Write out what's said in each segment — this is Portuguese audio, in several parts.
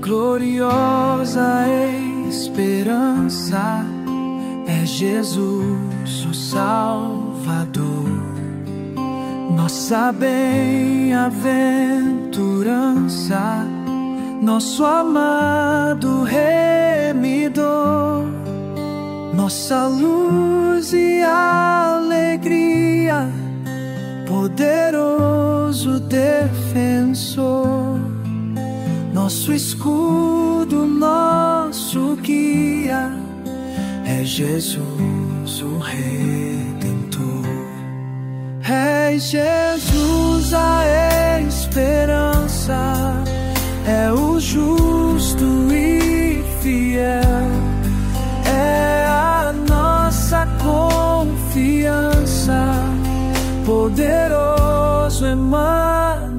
Gloriosa esperança é Jesus, o Salvador, nossa bem-aventurança, nosso amado Remidor, nossa luz e alegria, poderoso defensor, nosso escudo, nosso guia, é Jesus o Redentor. É Jesus a esperança, é o justo e fiel, é a nossa confiança, poderoso Emmanuel.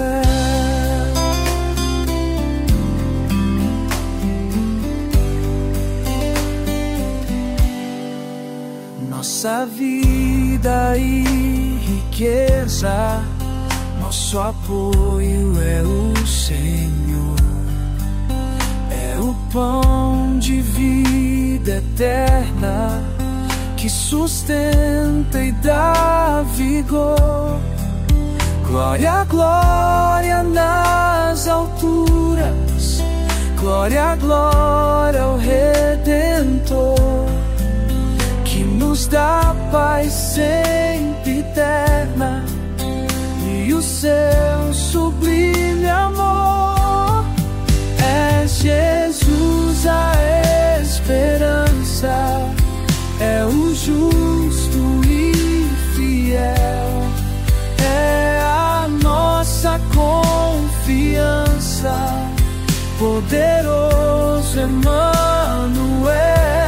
Nossa vida e riqueza, nosso apoio é o Senhor, é o pão de vida eterna que sustenta e dá vigor. Glória, glória nas alturas, glória, glória ao Redentor, que nos dá paz sempre eterna e o seu sublime amor. É Jesus a esperança, é o justo e fiel, é a nossa confiança, poderoso Emmanuel.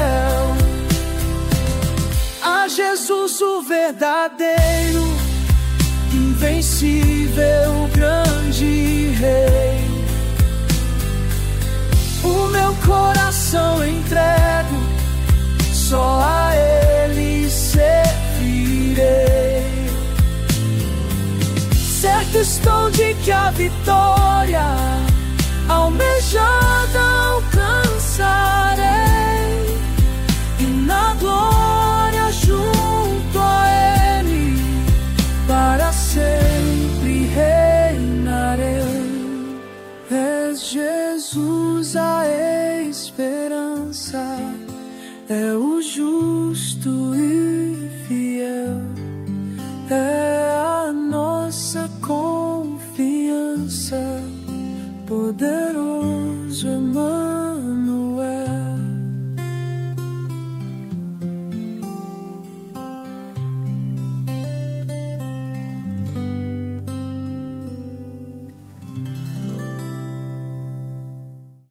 A Jesus o verdadeiro, invencível, grande Rei, o meu coração entrego, só a Ele servirei. Certo estou de que a vitória almejada alcançarei, e na glória junto a Ele para sempre reinarei. És Jesus a esperança, é o justo e fiel, é a nossa confiança, poderoso Emmanuel.